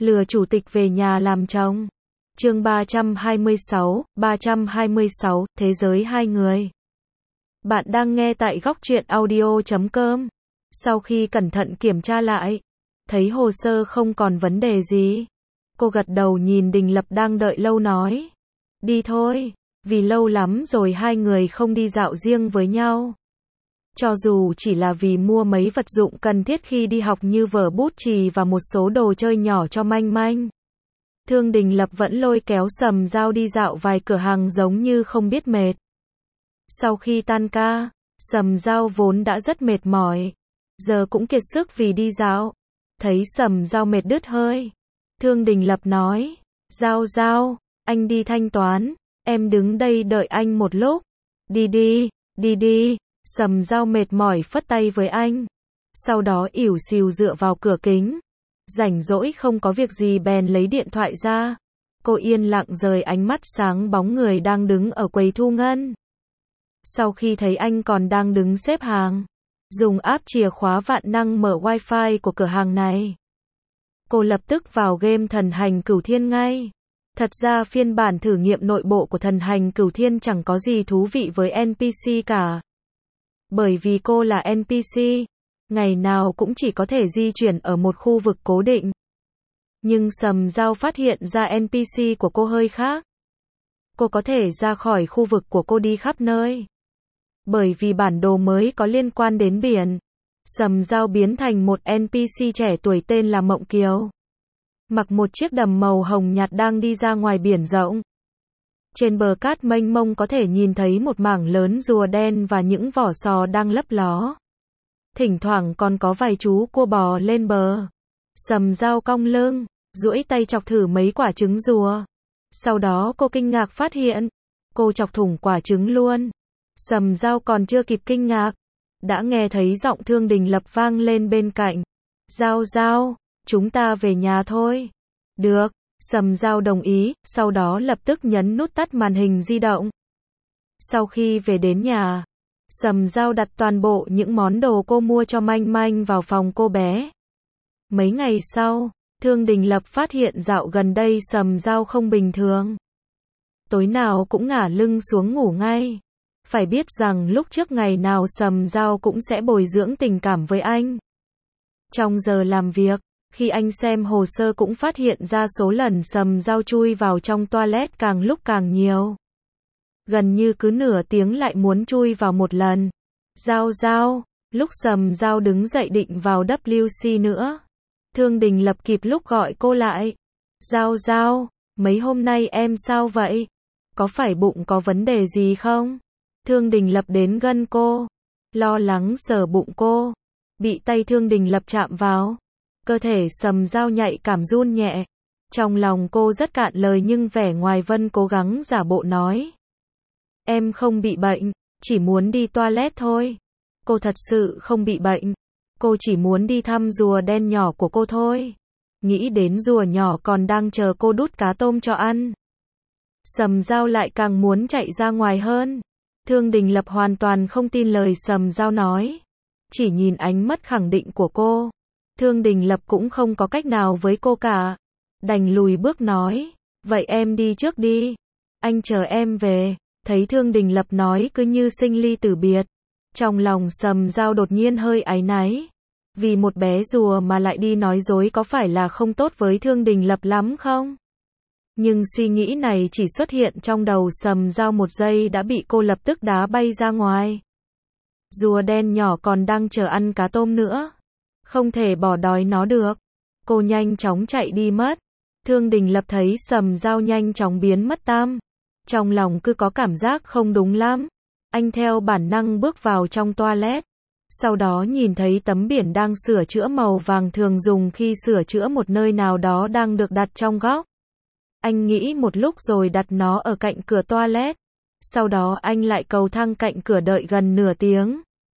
Lừa chủ tịch về nhà làm chồng. Chương 326, Thế giới hai người. Bạn đang nghe tại góc truyện audio.com. Sau khi cẩn thận kiểm tra lại, thấy hồ sơ không còn vấn đề gì. Cô gật đầu nhìn Đình Lập đang đợi lâu nói. Đi thôi, vì lâu lắm rồi hai người không đi dạo riêng với nhau. Cho dù chỉ là vì mua mấy vật dụng cần thiết khi đi học như vở bút chì và một số đồ chơi nhỏ cho Manh Manh. Thương Đình Lập vẫn lôi kéo Sầm Dao đi dạo vài cửa hàng giống như không biết mệt. Sau khi tan ca, Sầm Dao vốn đã rất mệt mỏi, giờ cũng kiệt sức vì đi dạo. Thấy Sầm Dao mệt đứt hơi, Thương Đình Lập nói, Dao, anh đi thanh toán, em đứng đây đợi anh một lúc. Đi đi. Sầm Dao mệt mỏi phất tay với anh, sau đó ỉu xìu dựa vào cửa kính. Rảnh rỗi không có việc gì bèn lấy điện thoại ra. Cô yên lặng rời ánh mắt sáng bóng người đang đứng ở quầy thu ngân. Sau khi thấy anh còn đang đứng xếp hàng, dùng app chìa khóa vạn năng mở wifi của cửa hàng này, cô lập tức vào game Thần Hành Cửu Thiên ngay. Thật ra phiên bản thử nghiệm nội bộ của Thần Hành Cửu Thiên chẳng có gì thú vị với NPC cả. Bởi vì cô là NPC, ngày nào cũng chỉ có thể di chuyển ở một khu vực cố định. Nhưng Sầm Dao phát hiện ra NPC của cô hơi khác. Cô có thể ra khỏi khu vực của cô đi khắp nơi. Bởi vì bản đồ mới có liên quan đến biển, Sầm Dao biến thành một NPC trẻ tuổi tên là Mộng Kiều. Mặc một chiếc đầm màu hồng nhạt đang đi ra ngoài biển rộng. Trên bờ cát mênh mông có thể nhìn thấy một mảng lớn rùa đen và những vỏ sò đang lấp ló. Thỉnh thoảng còn có vài chú cua bò lên bờ. Sầm Dao cong lưng, duỗi tay chọc thử mấy quả trứng rùa. Sau đó cô kinh ngạc phát hiện, cô chọc thủng quả trứng luôn. Sầm Dao còn chưa kịp kinh ngạc, đã nghe thấy giọng Thương Đình Lập vang lên bên cạnh. Dao, chúng ta về nhà thôi. Được. Sầm Dao đồng ý, sau đó lập tức nhấn nút tắt màn hình di động. Sau khi về đến nhà, Sầm Dao đặt toàn bộ những món đồ cô mua cho Manh Manh vào phòng cô bé. Mấy ngày sau, Thương Đình Lập phát hiện dạo gần đây Sầm Dao không bình thường. Tối nào cũng ngả lưng xuống ngủ ngay. Phải biết rằng lúc trước ngày nào Sầm Dao cũng sẽ bồi dưỡng tình cảm với anh. Trong giờ làm việc, khi anh xem hồ sơ cũng phát hiện ra số lần Sầm Dao chui vào trong toilet càng lúc càng nhiều. Gần như cứ nửa tiếng lại muốn chui vào một lần. Dao, lúc Sầm Dao đứng dậy định vào WC nữa, Thương Đình Lập kịp lúc gọi cô lại. Dao, mấy hôm nay em sao vậy? Có phải bụng có vấn đề gì không? Thương Đình Lập đến gần cô, lo lắng sờ bụng cô. Bị tay Thương Đình Lập chạm vào, cơ thể Sầm Dao nhạy cảm run nhẹ. Trong lòng cô rất cạn lời nhưng vẻ ngoài Vân cố gắng giả bộ nói. Em không bị bệnh, chỉ muốn đi toilet thôi. Cô thật sự không bị bệnh. Cô chỉ muốn đi thăm rùa đen nhỏ của cô thôi. Nghĩ đến rùa nhỏ còn đang chờ cô đút cá tôm cho ăn, Sầm Dao lại càng muốn chạy ra ngoài hơn. Thương Đình Lập hoàn toàn không tin lời Sầm Dao nói. Chỉ nhìn ánh mắt khẳng định của cô, Thương Đình Lập cũng không có cách nào với cô cả. Đành lùi bước nói, vậy em đi trước đi, anh chờ em về. Thấy Thương Đình Lập nói cứ như sinh ly tử biệt, trong lòng Sầm Dao đột nhiên hơi áy náy. Vì một bé rùa mà lại đi nói dối có phải là không tốt với Thương Đình Lập lắm không? Nhưng suy nghĩ này chỉ xuất hiện trong đầu Sầm Dao một giây đã bị cô lập tức đá bay ra ngoài. Rùa đen nhỏ còn đang chờ ăn cá tôm nữa, không thể bỏ đói nó được. Cô nhanh chóng chạy đi mất. Thương Đình Lập thấy Sầm Dao nhanh chóng biến mất tăm, trong lòng cứ có cảm giác không đúng lắm. Anh theo bản năng bước vào trong toilet, sau đó nhìn thấy tấm biển đang sửa chữa màu vàng thường dùng khi sửa chữa một nơi nào đó đang được đặt trong góc. Anh nghĩ một lúc rồi đặt nó ở cạnh cửa toilet. Sau đó anh lại cầu thang cạnh cửa đợi gần nửa tiếng.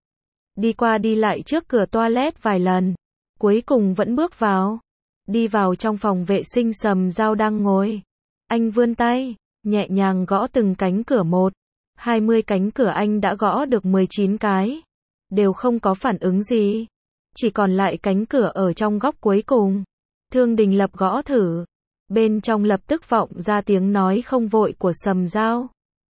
Đi qua đi lại trước cửa toilet vài lần, cuối cùng vẫn bước vào. Đi vào trong phòng vệ sinh Sầm Dao đang ngồi. Anh vươn tay, nhẹ nhàng gõ từng cánh cửa một. 20 cánh cửa anh đã gõ được 19 cái. Đều không có phản ứng gì. Chỉ còn lại cánh cửa ở trong góc cuối cùng. Thương Đình Lập gõ thử. Bên trong lập tức vọng ra tiếng nói không vội của Sầm Dao.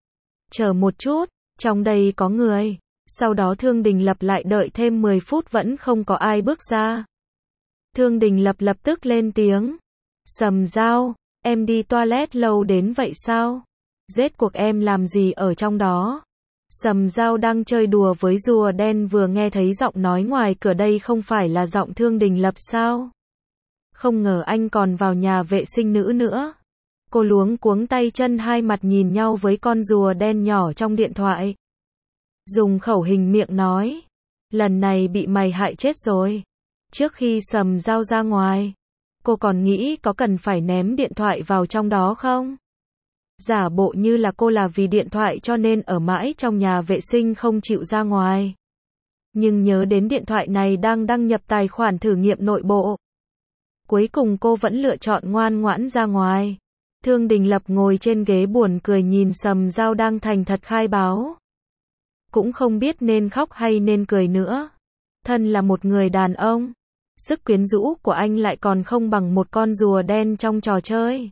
Chờ một chút, trong đây có người. Sau đó Thương Đình Lập lại đợi thêm 10 phút vẫn không có ai bước ra. Thương Đình Lập lập tức lên tiếng. Sầm Dao, em đi toilet lâu đến vậy sao? Rốt cuộc em làm gì ở trong đó? Sầm Dao đang chơi đùa với rùa đen vừa nghe thấy giọng nói ngoài cửa, đây không phải là giọng Thương Đình Lập sao? Không ngờ anh còn vào nhà vệ sinh nữ nữa. Cô luống cuống tay chân, hai mặt nhìn nhau với con rùa đen nhỏ trong điện thoại. Dùng khẩu hình miệng nói. Lần này bị mày hại chết rồi. Trước khi Sầm Dao ra ngoài, cô còn nghĩ có cần phải ném điện thoại vào trong đó không? Giả bộ như là cô là vì điện thoại cho nên ở mãi trong nhà vệ sinh không chịu ra ngoài. Nhưng nhớ đến điện thoại này đang đăng nhập tài khoản thử nghiệm nội bộ. Cuối cùng cô vẫn lựa chọn ngoan ngoãn ra ngoài. Thương Đình Lập ngồi trên ghế buồn cười nhìn Sầm Dao đang thành thật khai báo. Cũng không biết nên khóc hay nên cười nữa. Thân là một người đàn ông, sức quyến rũ của anh lại còn không bằng một con rùa đen trong trò chơi.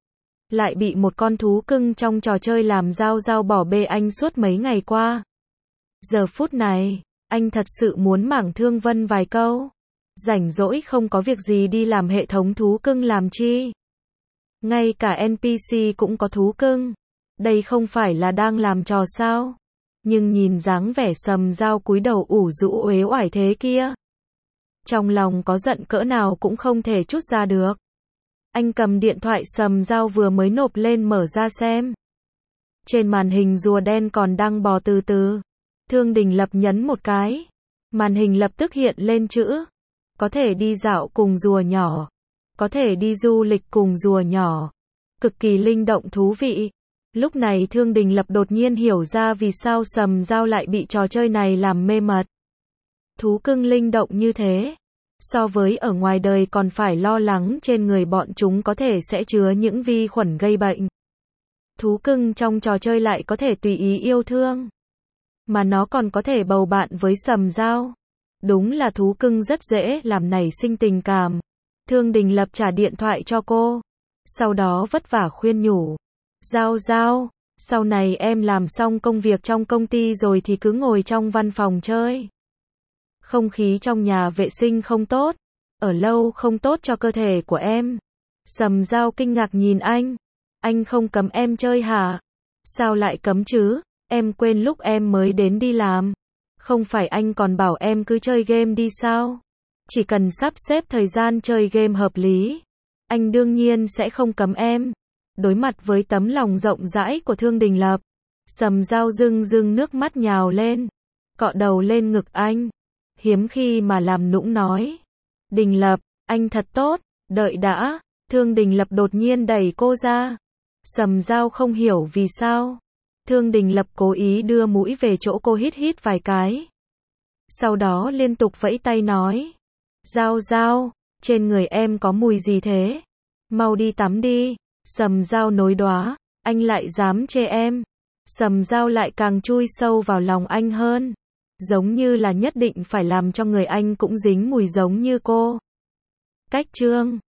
Lại bị một con thú cưng trong trò chơi làm Dao bỏ bê anh suốt mấy ngày qua. Giờ phút này, anh thật sự muốn mảng Thương Vân vài câu. Rảnh rỗi không có việc gì đi làm hệ thống thú cưng làm chi? Ngay cả NPC cũng có thú cưng. Đây không phải là đang làm trò sao? Nhưng nhìn dáng vẻ Sầm Dao cúi đầu ủ rũ uể oải thế kia, trong lòng có giận cỡ nào cũng không thể trút ra được. Anh cầm điện thoại Sầm Dao vừa mới nộp lên mở ra xem. Trên màn hình rùa đen còn đang bò từ từ. Thương Đình Lập nhấn một cái. Màn hình lập tức hiện lên chữ. Có thể đi dạo cùng rùa nhỏ. Có thể đi du lịch cùng rùa nhỏ. Cực kỳ linh động thú vị. Lúc này Thương Đình Lập đột nhiên hiểu ra vì sao Sầm Dao lại bị trò chơi này làm mê mật. Thú cưng linh động như thế. So với ở ngoài đời còn phải lo lắng trên người bọn chúng có thể sẽ chứa những vi khuẩn gây bệnh. Thú cưng trong trò chơi lại có thể tùy ý yêu thương. Mà nó còn có thể bầu bạn với Sầm Dao. Đúng là thú cưng rất dễ làm nảy sinh tình cảm. Thương Đình Lập trả điện thoại cho cô. Sau đó vất vả khuyên nhủ. Dao, sau này em làm xong công việc trong công ty rồi thì cứ ngồi trong văn phòng chơi. Không khí trong nhà vệ sinh không tốt. Ở lâu không tốt cho cơ thể của em. Sầm Dao kinh ngạc nhìn anh. Anh không cấm em chơi hả? Sao lại cấm chứ? Em quên lúc em mới đến đi làm. Không phải anh còn bảo em cứ chơi game đi sao? Chỉ cần sắp xếp thời gian chơi game hợp lý, anh đương nhiên sẽ không cấm em. Đối mặt với tấm lòng rộng rãi của Thương Đình Lập, Sầm Dao rưng rưng nước mắt nhào lên, cọ đầu lên ngực anh, hiếm khi mà làm nũng nói. Đình Lập, anh thật tốt, đợi đã. Thương Đình Lập đột nhiên đẩy cô ra. Sầm Dao không hiểu vì sao. Thương Đình Lập cố ý đưa mũi về chỗ cô, hít hít vài cái. Sau đó liên tục vẫy tay nói. Dao, trên người em có mùi gì thế? Mau đi tắm đi. Sầm Dao nối đoá, anh lại dám chê em. Sầm Dao lại càng chui sâu vào lòng anh hơn. Giống như là nhất định phải làm cho người anh cũng dính mùi giống như cô. Cách chương